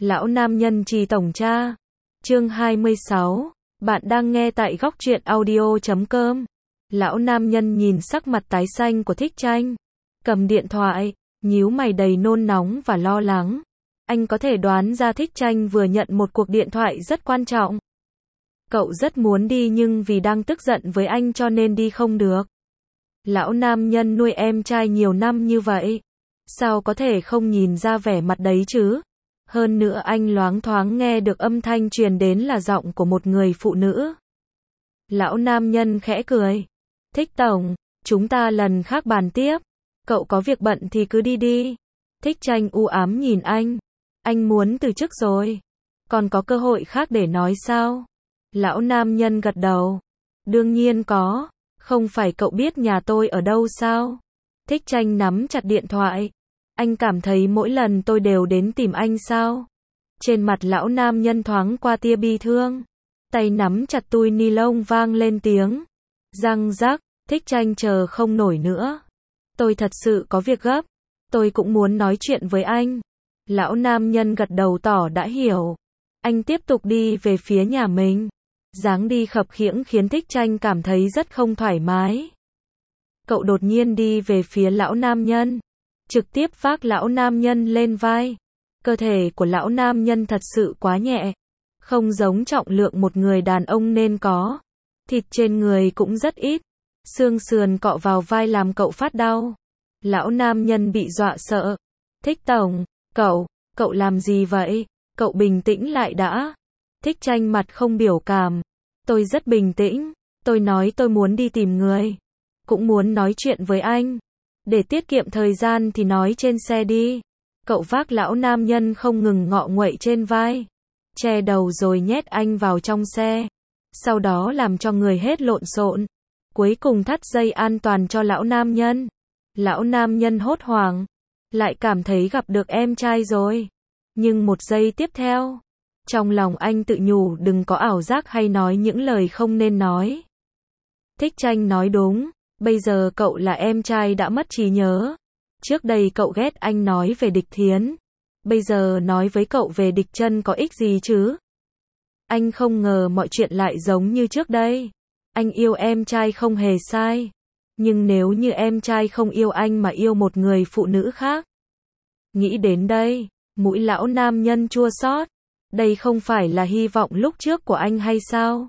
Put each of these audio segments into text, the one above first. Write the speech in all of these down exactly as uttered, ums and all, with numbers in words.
Lão nam nhân trì tổng tra. Chương hai mươi sáu. Bạn đang nghe tại góc truyện audio chấm com. Lão nam nhân nhìn sắc mặt tái xanh của Thích Tranh, cầm điện thoại, nhíu mày đầy nôn nóng và lo lắng. Anh có thể đoán ra Thích Tranh vừa nhận một cuộc điện thoại rất quan trọng. Cậu rất muốn đi nhưng vì đang tức giận với anh cho nên đi không được. Lão nam nhân nuôi em trai nhiều năm như vậy, sao có thể không nhìn ra vẻ mặt đấy chứ? Hơn nữa anh loáng thoáng nghe được âm thanh truyền đến là giọng của một người phụ nữ. Lão nam nhân khẽ cười. Thích tổng, chúng ta lần khác bàn tiếp. Cậu có việc bận thì cứ đi đi. Thích Tranh u ám nhìn anh. Anh muốn từ chức rồi. Còn có cơ hội khác để nói sao? Lão nam nhân gật đầu. Đương nhiên có. Không phải cậu biết nhà tôi ở đâu sao? Thích Tranh nắm chặt điện thoại. Anh cảm thấy mỗi lần tôi đều đến tìm anh sao? Trên mặt lão nam nhân thoáng qua tia bi thương. Tay nắm chặt túi ni lông vang lên tiếng răng rắc. Thích Tranh chờ không nổi nữa. Tôi thật sự có việc gấp. Tôi cũng muốn nói chuyện với anh. Lão nam nhân gật đầu tỏ đã hiểu. Anh tiếp tục đi về phía nhà mình. Dáng đi khập khiễng khiến Thích Tranh cảm thấy rất không thoải mái. Cậu đột nhiên đi về phía lão nam nhân, trực tiếp vác lão nam nhân lên vai. Cơ thể của lão nam nhân thật sự quá nhẹ, không giống trọng lượng một người đàn ông nên có. Thịt trên người cũng rất ít, xương sườn cọ vào vai làm cậu phát đau. Lão nam nhân bị dọa sợ. Thích tổng, cậu, cậu làm gì vậy? Cậu bình tĩnh lại đã. Thích Tranh mặt không biểu cảm. Tôi rất bình tĩnh. Tôi nói tôi muốn đi tìm người. Cũng muốn nói chuyện với anh. Để tiết kiệm thời gian thì nói trên xe đi. Cậu vác lão nam nhân không ngừng ngọ nguậy trên vai, che đầu rồi nhét anh vào trong xe. Sau đó làm cho người hết lộn xộn. Cuối cùng thắt dây an toàn cho lão nam nhân. Lão nam nhân hốt hoảng. Lại cảm thấy gặp được em trai rồi. Nhưng một giây tiếp theo, trong lòng anh tự nhủ đừng có ảo giác hay nói những lời không nên nói. Thích Tranh nói đúng. Bây giờ cậu là em trai đã mất trí nhớ. Trước đây cậu ghét anh nói về Địch Thiến. Bây giờ nói với cậu về Địch Chân có ích gì chứ? Anh không ngờ mọi chuyện lại giống như trước đây. Anh yêu em trai không hề sai. Nhưng nếu như em trai không yêu anh mà yêu một người phụ nữ khác. Nghĩ đến đây, mũi lão nam nhân chua xót. Đây không phải là hy vọng lúc trước của anh hay sao?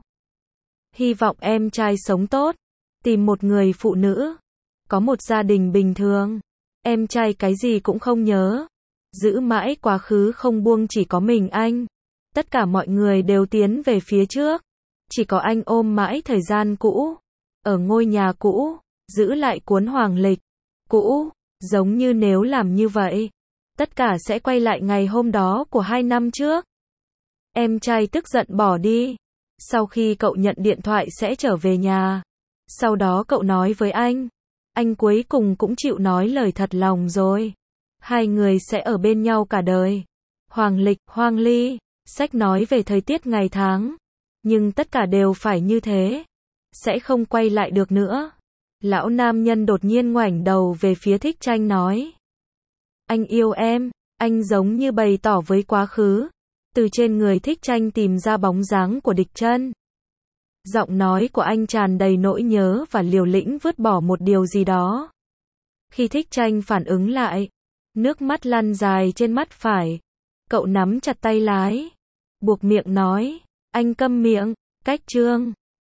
Hy vọng em trai sống tốt, tìm một người phụ nữ, có một gia đình bình thường. Em trai cái gì cũng không nhớ, giữ mãi quá khứ không buông, chỉ có mình anh. Tất cả mọi người đều tiến về phía trước, chỉ có anh ôm mãi thời gian cũ, ở ngôi nhà cũ, giữ lại cuốn hoàng lịch cũ, giống như nếu làm như vậy, tất cả sẽ quay lại ngày hôm đó của hai năm trước. Em trai tức giận bỏ đi. Sau khi cậu nhận điện thoại sẽ trở về nhà. Sau đó cậu nói với anh. Anh cuối cùng cũng chịu nói lời thật lòng rồi. Hai người sẽ ở bên nhau cả đời. Hoàng lịch, hoang ly, sách nói về thời tiết ngày tháng. Nhưng tất cả đều phải như thế. Sẽ không quay lại được nữa. Lão nam nhân đột nhiên ngoảnh đầu về phía Thích Tranh nói. Anh yêu em. Anh giống như bày tỏ với quá khứ. Từ trên người Thích Tranh tìm ra bóng dáng của Địch Chân. Giọng nói của anh tràn đầy nỗi nhớ và liều lĩnh vứt bỏ một điều gì đó. Khi Thích Tranh phản ứng lại, nước mắt lăn dài trên mắt phải. Cậu nắm chặt tay lái, buộc miệng nói, anh câm miệng, cách chương.